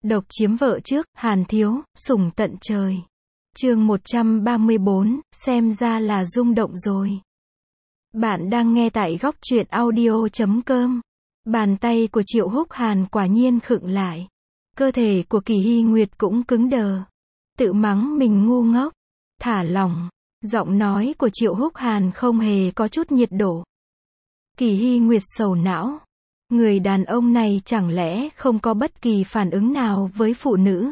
Độc chiếm vợ trước, Hàn Thiếu, sủng tận trời. Chương 134, xem ra là rung động rồi. Bạn đang nghe tại góc truyện audio.com. Bàn tay của Triệu Húc Hàn quả nhiên khựng lại. Cơ thể của Kỳ Hy Nguyệt cũng cứng đờ. Tự mắng mình ngu ngốc. Thả lỏng. Giọng nói của Triệu Húc Hàn không hề có chút nhiệt độ. Kỳ Hy Nguyệt sầu não. Người đàn ông này chẳng lẽ không có bất kỳ phản ứng nào với phụ nữ?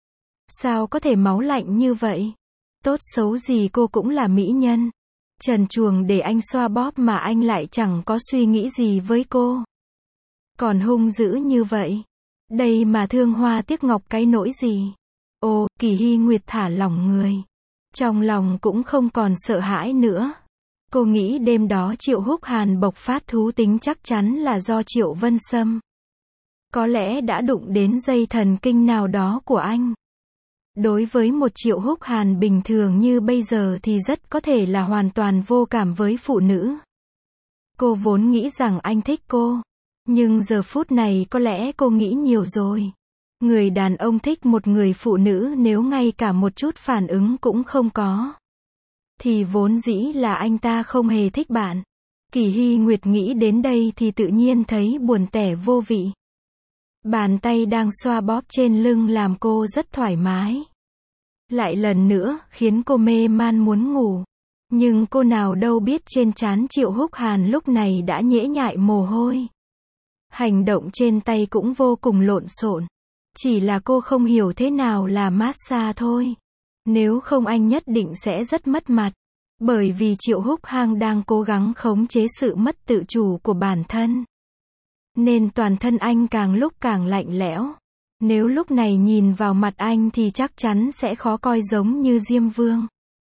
Sao có thể máu lạnh như vậy? Tốt xấu gì cô cũng là mỹ nhân. Trần truồng để anh xoa bóp mà anh lại chẳng có suy nghĩ gì với cô. Còn hung dữ như vậy. Đây mà thương hoa tiếc ngọc cái nỗi gì? Ồ, Kỳ Hy Nguyệt thả lỏng người. Trong lòng cũng không còn sợ hãi nữa. Cô nghĩ đêm đó Triệu Húc Hàn bộc phát thú tính chắc chắn là do Triệu Vân Sâm. Có lẽ đã đụng đến dây thần kinh nào đó của anh. Đối với một Triệu Húc Hàn bình thường như bây giờ thì rất có thể là hoàn toàn vô cảm với phụ nữ. Cô vốn nghĩ rằng anh thích cô. Nhưng giờ phút này có lẽ cô nghĩ nhiều rồi. Người đàn ông thích một người phụ nữ nếu ngay cả một chút phản ứng cũng không có. Thì vốn dĩ là anh ta không hề thích bạn. Kỳ Hy Nguyệt nghĩ đến đây thì tự nhiên thấy buồn tẻ vô vị. Bàn tay đang xoa bóp trên lưng làm cô rất thoải mái. Lại lần nữa, khiến cô mê man muốn ngủ. Nhưng cô nào đâu biết trên trán Triệu Húc Hàn lúc này đã nhễ nhại mồ hôi. Hành động trên tay cũng vô cùng lộn xộn. Chỉ là cô không hiểu thế nào là massage thôi. Nếu không anh nhất định sẽ rất mất mặt. Bởi vì Triệu Húc Hàn đang cố gắng khống chế sự mất tự chủ của bản thân. Nên toàn thân anh càng lúc càng lạnh lẽo. Nếu lúc này nhìn vào mặt anh thì chắc chắn sẽ khó coi giống như Diêm Vương.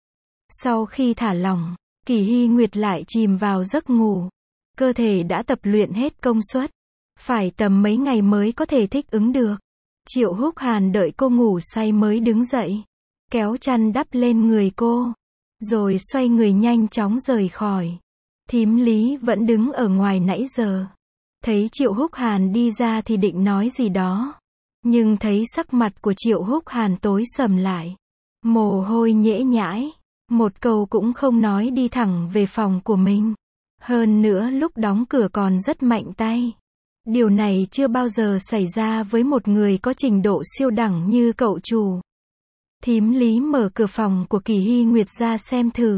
Sau khi thả lỏng, Kỳ Hy Nguyệt lại chìm vào giấc ngủ. Cơ thể đã tập luyện hết công suất. Phải tầm mấy ngày mới có thể thích ứng được. Triệu Húc Hàn đợi cô ngủ say mới đứng dậy. Kéo chăn đắp lên người cô. Rồi xoay người nhanh chóng rời khỏi. Thím Lý vẫn đứng ở ngoài nãy giờ. Thấy Triệu Húc Hàn đi ra thì định nói gì đó. Nhưng thấy sắc mặt của Triệu Húc Hàn tối sầm lại. Mồ hôi nhễ nhãi. Một câu cũng không nói đi thẳng về phòng của mình. Hơn nữa lúc đóng cửa còn rất mạnh tay. Điều này chưa bao giờ xảy ra với một người có trình độ siêu đẳng như cậu chủ. Thím Lý mở cửa phòng của Kỳ Hy Nguyệt ra xem thử.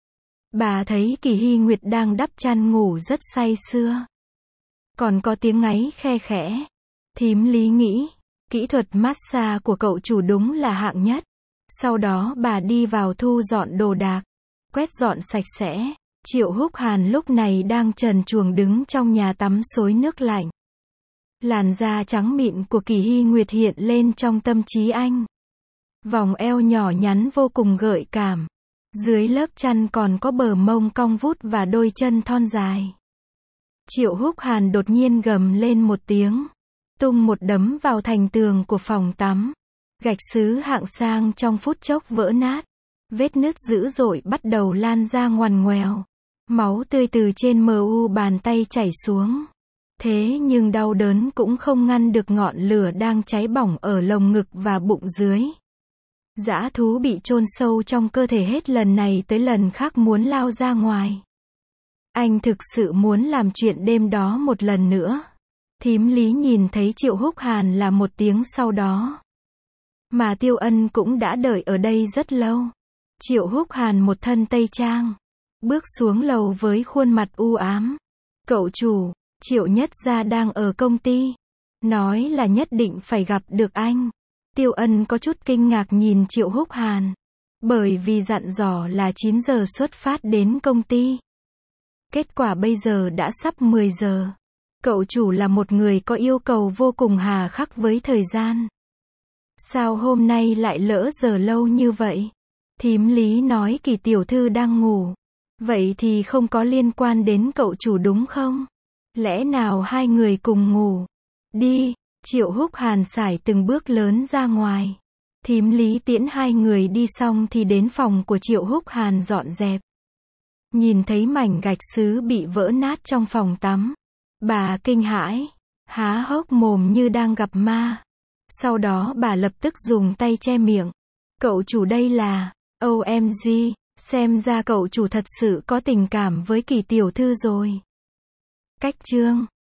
Bà thấy Kỳ Hy Nguyệt đang đắp chăn ngủ rất say sưa. Còn có tiếng ngáy khe khẽ. Thím Lý nghĩ, kỹ thuật massage của cậu chủ đúng là hạng nhất. Sau đó bà đi vào thu dọn đồ đạc. Quét dọn sạch sẽ. Triệu Húc Hàn lúc này đang trần truồng đứng trong nhà tắm xối nước lạnh. Làn da trắng mịn của Kỳ Hy Nguyệt hiện lên trong tâm trí anh. Vòng eo nhỏ nhắn vô cùng gợi cảm. Dưới lớp chăn còn có bờ mông cong vút và đôi chân thon dài. Triệu Húc Hàn đột nhiên gầm lên một tiếng. Tung một đấm vào thành tường của phòng tắm. Gạch sứ hạng sang trong phút chốc vỡ nát. Vết nứt dữ dội bắt đầu lan ra ngoằn ngoèo. Máu tươi từ trên mu bàn tay chảy xuống. Thế nhưng đau đớn cũng không ngăn được ngọn lửa đang cháy bỏng ở lồng ngực và bụng dưới. Dã thú bị chôn sâu trong cơ thể hết lần này tới lần khác muốn lao ra ngoài. Anh thực sự muốn làm chuyện đêm đó một lần nữa. Thím Lý nhìn thấy Triệu Húc Hàn là một tiếng sau đó. Mà Tiêu Ân cũng đã đợi ở đây rất lâu. Triệu Húc Hàn một thân tây trang. Bước xuống lầu với khuôn mặt u ám. Cậu chủ, Triệu Nhất Gia đang ở công ty. Nói là nhất định phải gặp được anh. Tiêu Ân có chút kinh ngạc nhìn Triệu Húc Hàn. Bởi vì dặn dò là 9 giờ xuất phát đến công ty. Kết quả bây giờ đã sắp 10 giờ. Cậu chủ là một người có yêu cầu vô cùng hà khắc với thời gian. Sao hôm nay lại lỡ giờ lâu như vậy? Thím Lý nói Kỳ tiểu thư đang ngủ. Vậy thì không có liên quan đến cậu chủ đúng không? Lẽ nào hai người cùng ngủ? Đi. Triệu Húc Hàn sải từng bước lớn ra ngoài. Thím Lý tiễn hai người đi xong thì đến phòng của Triệu Húc Hàn dọn dẹp. Nhìn thấy mảnh gạch sứ bị vỡ nát trong phòng tắm. Bà kinh hãi. Há hốc mồm như đang gặp ma. Sau đó bà lập tức dùng tay che miệng. Cậu chủ đây là, OMG, xem ra cậu chủ thật sự có tình cảm với Kỳ tiểu thư rồi. Cách chương